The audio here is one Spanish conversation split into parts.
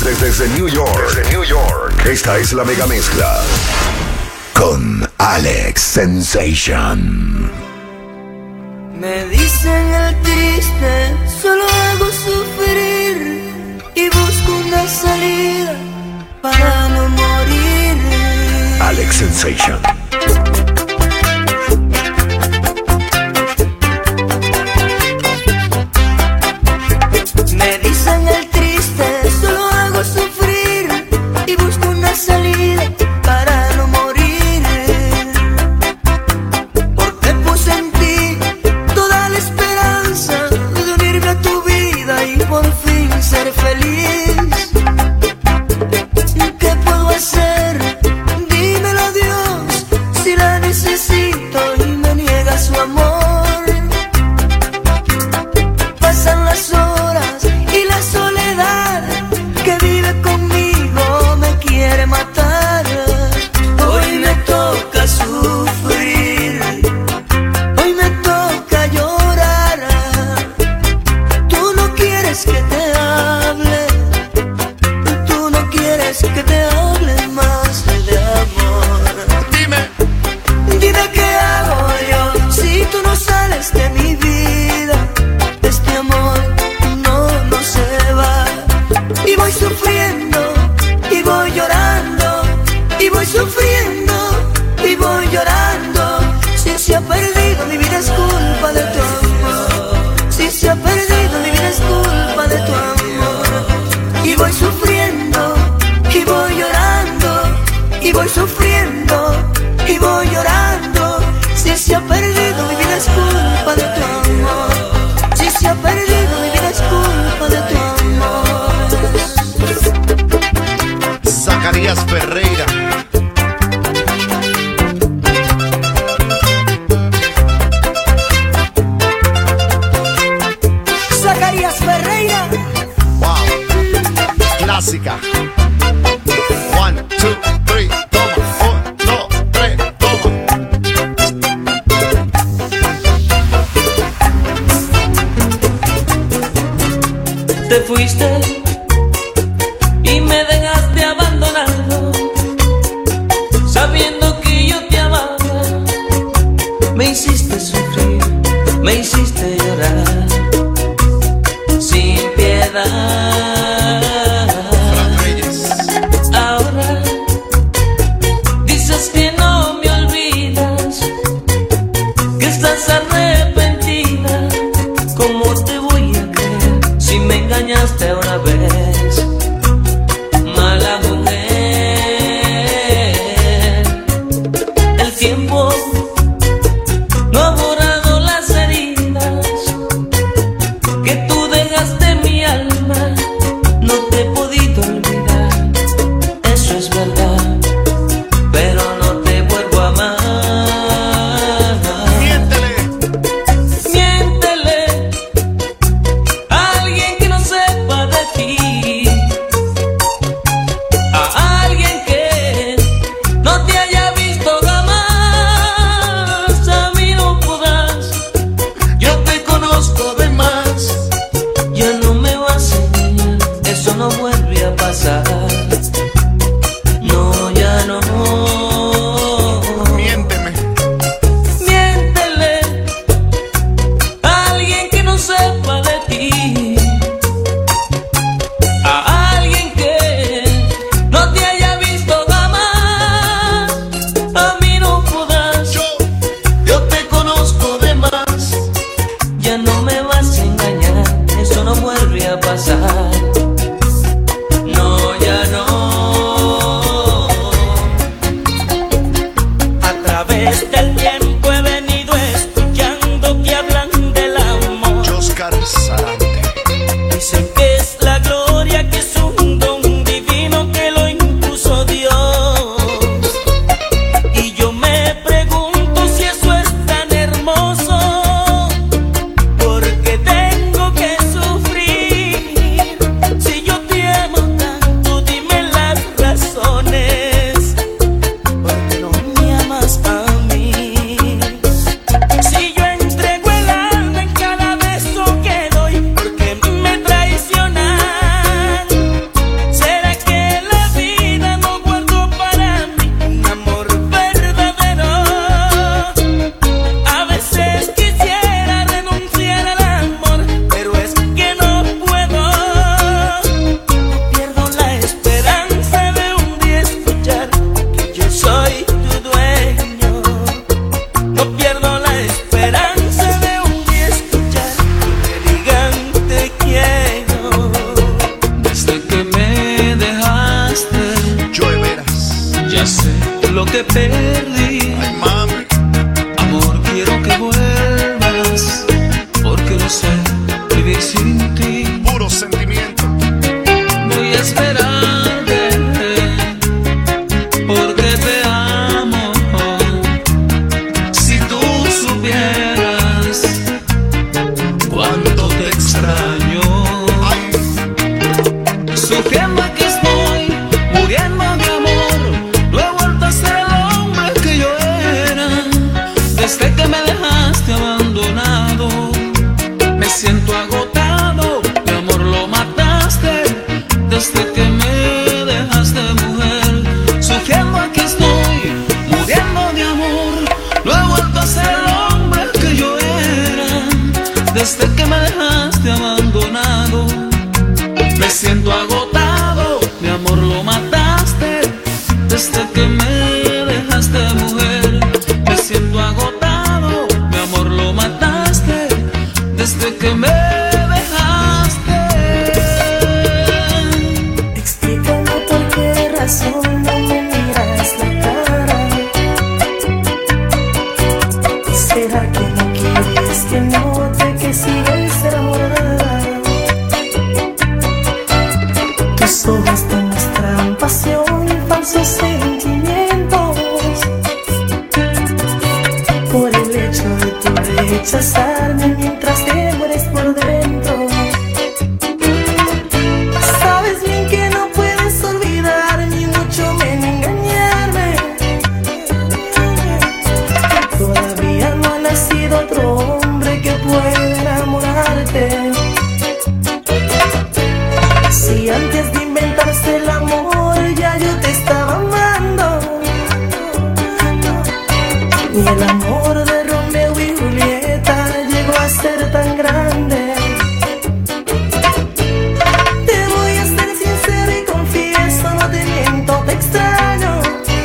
desde New York. Esta es la mega mezcla con Alex Sensation. Me dicen el triste, solo hago sufrir y busco una salida para no morir. Alex Sensation. Me dicen el triste, solo hago sufrir y busco una salida para no morir. Porque puse en ti toda la esperanza de unirme a tu vida y por fin ser feliz. ¿Qué puedo hacer? Dímelo a Dios, si la necesito y me niega su amor. Pasan las horas y la soledad que vive conmigo me quiere matar. Hoy me toca sufrir, hoy me toca llorar. Tú no quieres que te hable, tú no quieres que te hable más de amor. Dime qué hago yo si tú no sales de mi vida. Este amor no se va. Y voy sufriendo, y voy llorando, y voy sufriendo, y voy llorando. Si se ha perdido mi vida es culpa de tu amor. Si se ha perdido mi vida es culpa de tu amor. Y voy sufriendo, y voy llorando, y voy sufriendo, y voy llorando. Si se ha perdido mi vida es culpa de tu amor. Si se ha perdido mi vida es culpa de tu amor. Zacarías Ferreira. Zacarías Ferreira. Wow. Clásica. 1, 2, 3, toma. 1, 2, 3, toma. Te fuiste y me dejaste abandonado, sabiendo que yo te amaba. Me hiciste sufrir, me hiciste llorar, sin piedad. Ahora dices que no me olvidas, que estás arrepentida. ¿Cómo te voy a creer si me engañaste una vez? Mala mujer. El tiempo no ha borrado las heridas que tú dejaste en mi alma. No te he podido olvidar, eso es verdad, pero no te vuelvo a amar. Miéntele a alguien que no sepa de ti, a alguien que no te haya visto jamás. A mí no podrás, yo te conozco de más. Ya no me vas a engañar, eso no vuelve a pasar. No, ya no. Miénteme. Miéntele a alguien que no sepa de ti, a alguien que no te haya visto jamás. A mí no podrás, yo te conozco de más. Ya no me vas a engañar, eso no vuelve a pasar. No, ya te perdí. Ay, mami. Amor, quiero que vuelvas, porque no sé vivir sin ti. Puro sentimiento. Voy a esperarte, porque te amo. Si tú supieras cuánto te extraño. Ay, Sufriendo aquí estoy, muriendo de amor. No he vuelto a ser el hombre que yo era. Desde que me dejaste abandonado, me siento agotado. Mi amor, lo mataste. Desde que me dejaste, mujer. Sufriendo aquí estoy, muriendo de amor. No he vuelto a ser el hombre que yo era. Desde que me dejaste abandonado, me siento agotado. Mi amor, lo mataste. Desde que me dejaste, mujer. Me siento agotado. Mi amor, lo mataste. Desde que me dejaste. Explícame por qué razón no me miras la cara. ¿Será que no quieres que note que sigues enamorada? Tus ojos demuestran pasión y falsos sentimientos. Por el hecho de tu rechazarme mientras te mueres por dentro. Sabes bien que no puedes olvidar ni mucho menos engañarme. Todavía no ha nacido otro hombre que pueda enamorarte. Si antes de inventarse el amor ya yo te estaba amando, ni el amor de Romeo y Julieta llegó a ser tan grande. Te voy a ser sincero y confieso, no te miento, te extraño.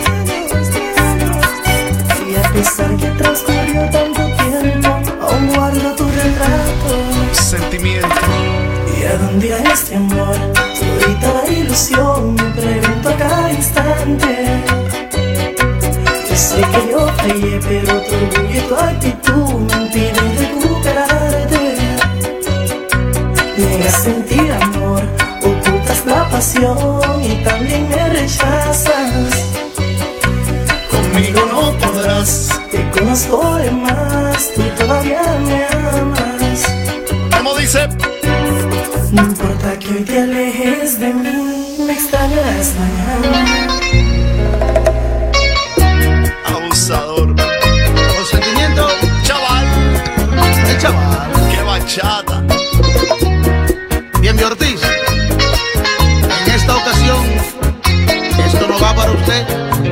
Y a pesar que transcurrió tanto tiempo, aún guardo tu retrato. sentimiento. ¿Y a dónde irá este amor? Todita la ilusión, me pregunto a cada instante. Yo sé que yo fallé, pero tu orgullo y tu actitud me impiden recuperarte. Niegas sentir amor, ocultas la pasión y también me rechazas. Conmigo no podrás, te conozco de más, tú todavía me amas. ¿Cómo dice? No importa que hoy te alejes de mí, me extrañarás mañana. Abusador. Consentimiento, Chaval. el chaval. Qué bachata. Bien, mi Ortiz. En esta ocasión, esto no va para usted.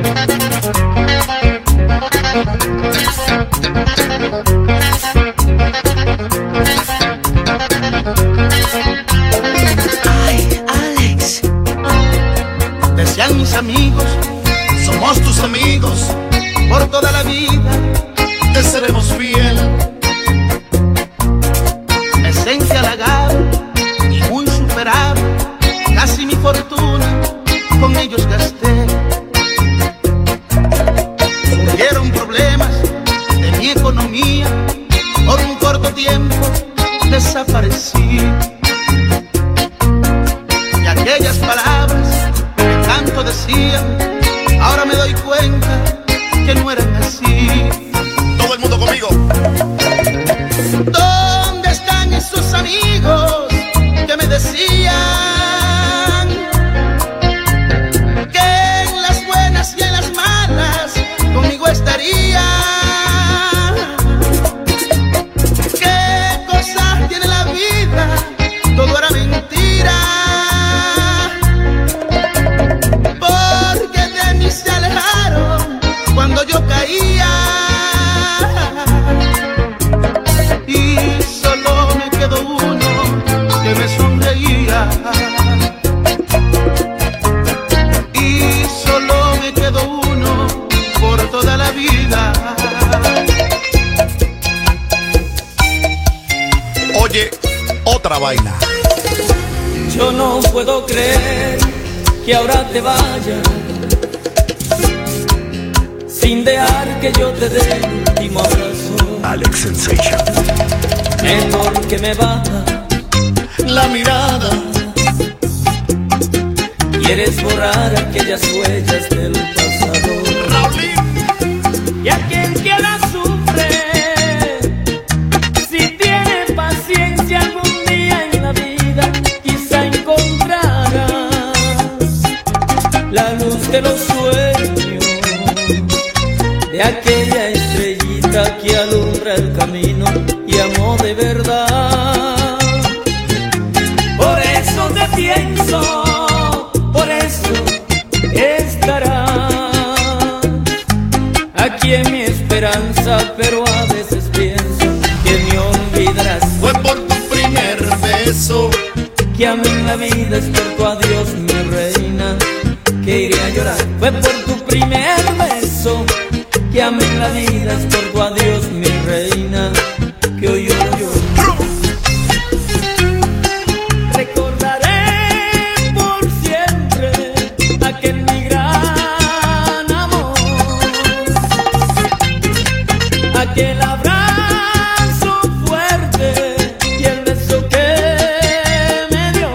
Ay, Alex. Decían mis amigos, Somos tus amigos, por toda la vida, te seremos fiel. me sentí halagado y muy superado. Casi mi fortuna con ellos gasté. Surgieron problemas de mi economía, por un corto tiempo desaparecí. Y aquellas palabras que tanto decían, ahora me doy cuenta que no eran así. Todo el mundo conmigo. ¿Dónde están esos amigos que me decían que en las buenas y en las malas conmigo estarían? ¿Qué cosas tiene la vida? Todo era mentira, porque de mí se alejaron cuando yo caía. Y solo me quedó uno que me sonreía. Y solo me quedó uno por toda la vida. Oye, otra vaina. Yo no puedo creer que ahora te vayas. sin dejar que yo te dé el último abrazo. Alex Sensation. Mejor que me baja La mirada, quieres borrar aquellas huellas del pasado. Raulín, Y aquel que la sufre, si tiene paciencia algún día en la vida, quizá encontrará la luz de los sueños, de aquella estrellita que alumbra el camino y amó de verdad. Por eso te pienso, por eso estarás aquí en mi esperanza, pero a veces pienso que me olvidarás. fue por tu primer beso, Que a mí la vida es por tu adiós, mi reina, que iré a llorar. Fue por tu primer beso, que a mí la vida es por tu adiós, mi reina, que hoy lloro yo. Recordaré por siempre aquel mi gran amor, aquel abrazo fuerte y el beso que me dio,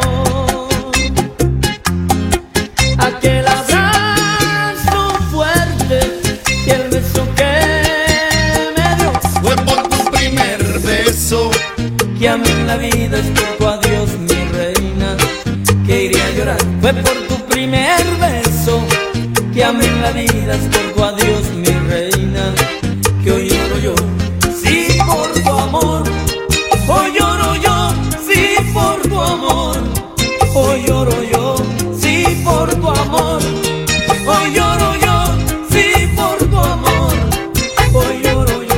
aquel abrazo fuerte y el beso que me dio. fue por tu primer beso, Que a mí la vida es por tu adiós, mi reina, que iré a llorar. Fue por tu primer beso, que a mí la vida es por tu adiós, mi reina, que hoy lloro yo. Sí, por tu amor, hoy lloro yo. Sí, por tu amor, hoy lloro yo. Sí, por tu amor, hoy lloro yo. Sí, por tu amor, hoy lloro yo.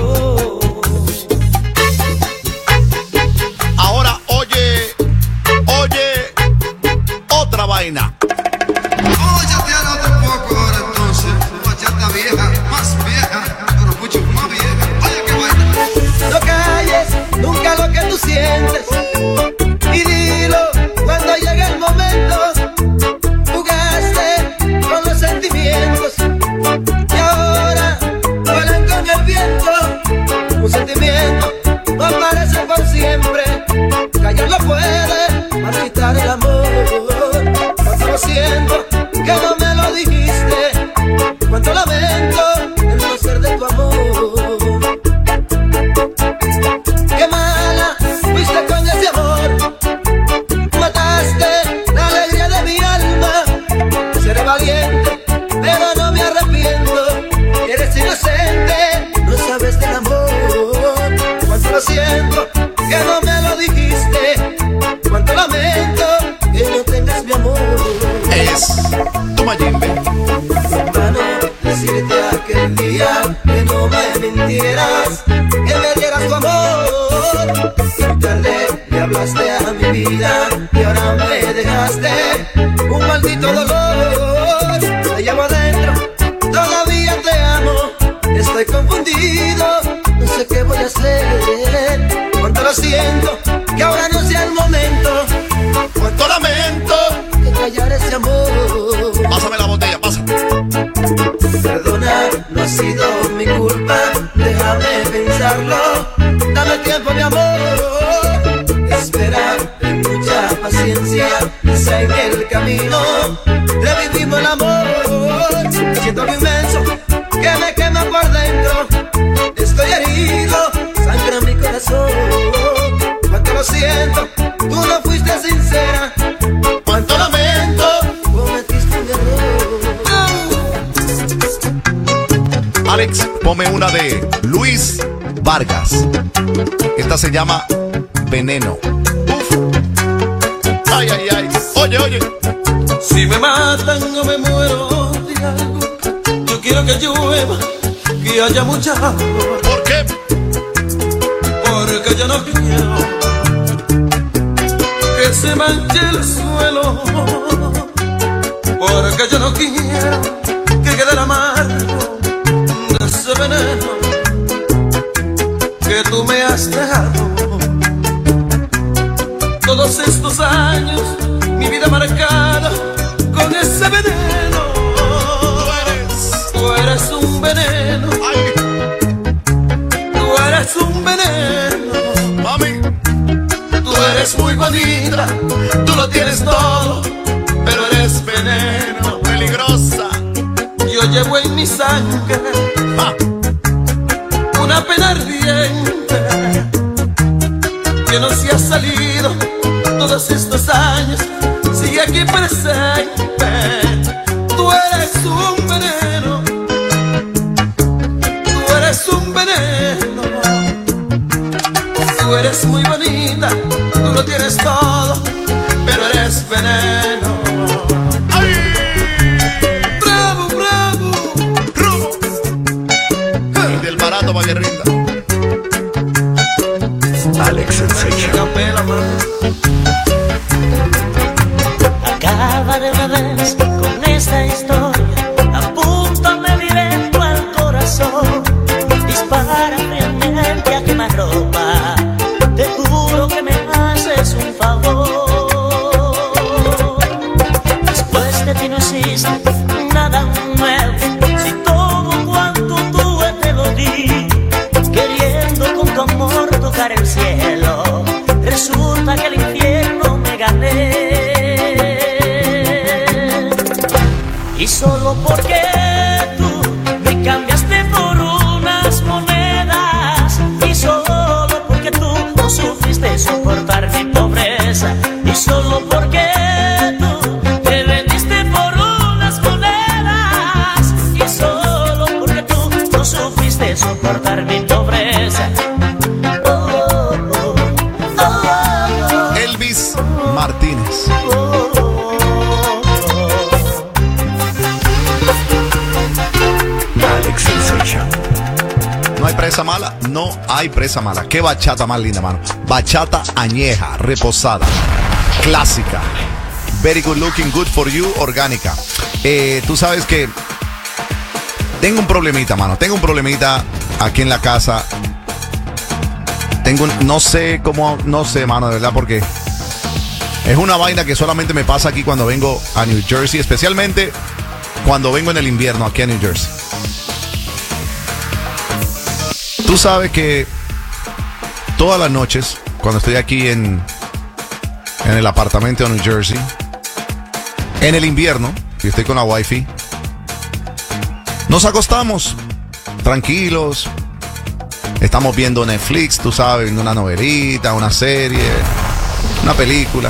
ahora oye otra vaina. Óyate a otro poco ahora entonces, bachata vieja, más vieja, pero mucho más vieja. Oye que vaina. No calles nunca lo que tú sientes y dilo cuando llegue el momento. Jugaste con los sentimientos y ahora vuelan con el viento. Un sentimiento no aparece por siempre. Callar no puede marchitar el amor. Cuánto lo siento que no me lo dijiste. Cuánto lamento el no ser de tu amor. Qué mala fuiste con ese amor. Mataste la alegría de mi alma. Seré valiente, pero no me arrepiento. Eres inocente, no sabes del amor. Cuánto lo siento que no me lo dijiste. Cuánto lamento que no tengas mi amor. Es Tomayimbe. Hermano, decirte aquel día que no me mintieras, que me dieras tu amor. Y tarde le hablaste a mi vida y ahora me dejaste un maldito dolor. Te llamo adentro, todavía te amo. Estoy confundido, no sé qué voy a hacer. Cuánto lo siento que ahora no sea el momento. Cuánto lamento. Que callar ese amor. Pásame la botella, pasa. Perdona, no ha sido mi culpa, déjame pensarlo. Dame tiempo, mi amor. Espera, ten mucha paciencia, quizá en el camino revivimos el amor. Siento algo inmenso que me quema por dentro. Estoy herido, sangra mi corazón. Cuánto lo siento, tú no fuiste sincera. Cuánto lamento, cometiste un error. Alex, ponme una de Luis Vargas. Esta se llama Veneno. Uf. Ay, ay, ay. Oye, oye. Si me matan o me muero de algo, yo quiero que llueva, que haya mucha agua, ¿Por qué? porque yo no quiero que se manche el suelo, porque yo no quiero que quede el amargo de ese veneno que tú me has dejado. Todos estos años, mi vida marcada con ese veneno. Tú eres un veneno peligrosa. Yo llevo en mi sangre una pena ardiente que no se ha salido todos estos años, sigue aquí presente. Tú eres un veneno, tú eres un veneno. Tú eres muy bonita, tú lo tienes todo, pero eres veneno. ¡Ay! ¡Bravo, bravo! ¡Rubo! Y del barato para que rinda. Alex Sensation. Capela, mano. Acaba de una vez con esta historia, apúntame directo al corazón, dispara realmente a quemarropa, te juro que me haces un favor. Después de ti no existe nada nuevo, si todo cuanto tuve te lo di, queriendo con tu amor tocar el cielo, resulta que el infierno me gané. Y solo porque tú me cambiaste por unas monedas, y solo porque tú no supiste soportar mi pobreza, y solo porque tú te vendiste por unas monedas, y solo porque tú no supiste soportar mi pobreza. Elvis Martínez. Alex Sensation. No hay presa mala, no hay presa mala. Qué bachata más linda, mano. Bachata añeja, reposada, clásica. Very good looking, good for you, orgánica. Tú sabes que tengo un problemita, mano. Tengo un problemita aquí en la casa. No sé cómo, no sé, mano, de verdad, porque es una vaina que solamente me pasa aquí cuando vengo a New Jersey, especialmente cuando vengo en el invierno aquí a New Jersey. Tú sabes que todas las noches, cuando estoy aquí en el apartamento de New Jersey, en el invierno, y estoy con la wifi, nos acostamos tranquilos, estamos viendo Netflix, tú sabes, viendo una novelita, una serie, una película,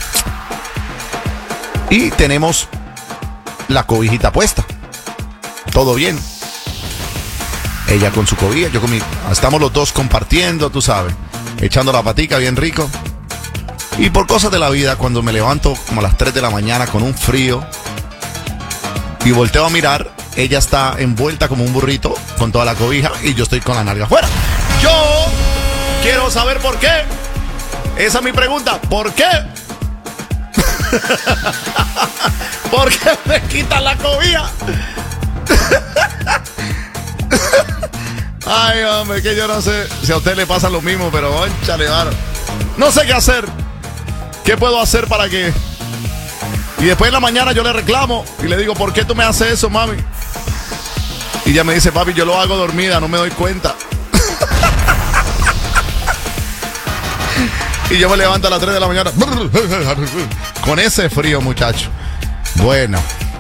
y tenemos la cobijita puesta, todo bien. Ella con su cobija, yo con mi... Estamos los dos compartiendo, tú sabes, echando la patica bien rico. Y por cosas de la vida, cuando me levanto como a las 3 de la mañana con un frío y volteo a mirar, ella está envuelta como un burrito con toda la cobija y yo estoy con la nalga afuera. Yo quiero saber por qué. Esa es mi pregunta. ¿Por qué? ¿Por qué me quitan la cobija? Ay, hombre, que yo no sé si a usted le pasa lo mismo, pero ónchale, mano. No sé qué hacer. ¿Qué puedo hacer para que...? Y después en la mañana yo le reclamo y le digo, ¿por qué tú me haces eso, mami? Y ella me dice, papi, yo lo hago dormida, no me doy cuenta. Y yo me levanto a las 3 de la mañana con ese frío, muchacho. Bueno.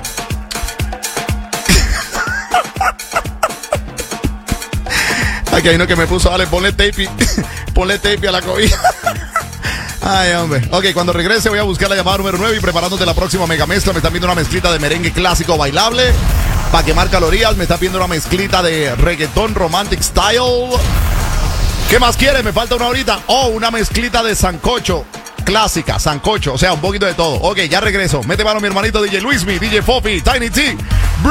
Aquí hay uno que me puso, dale, ponle tape a la cobija. Ay, hombre. Ok, cuando regrese voy a buscar la llamada número 9 y preparándote la próxima mega mezcla. Me están viendo una mezclita de merengue clásico bailable para quemar calorías. Me están viendo una mezclita de reggaetón romantic style. ¿Qué más quiere? Me falta una horita. Oh, una mezclita de sancocho clásica, sancocho. O sea, un poquito de todo. Ok, ya regreso. Mete mano mi hermanito DJ Luismi, DJ Fofi, Tiny T.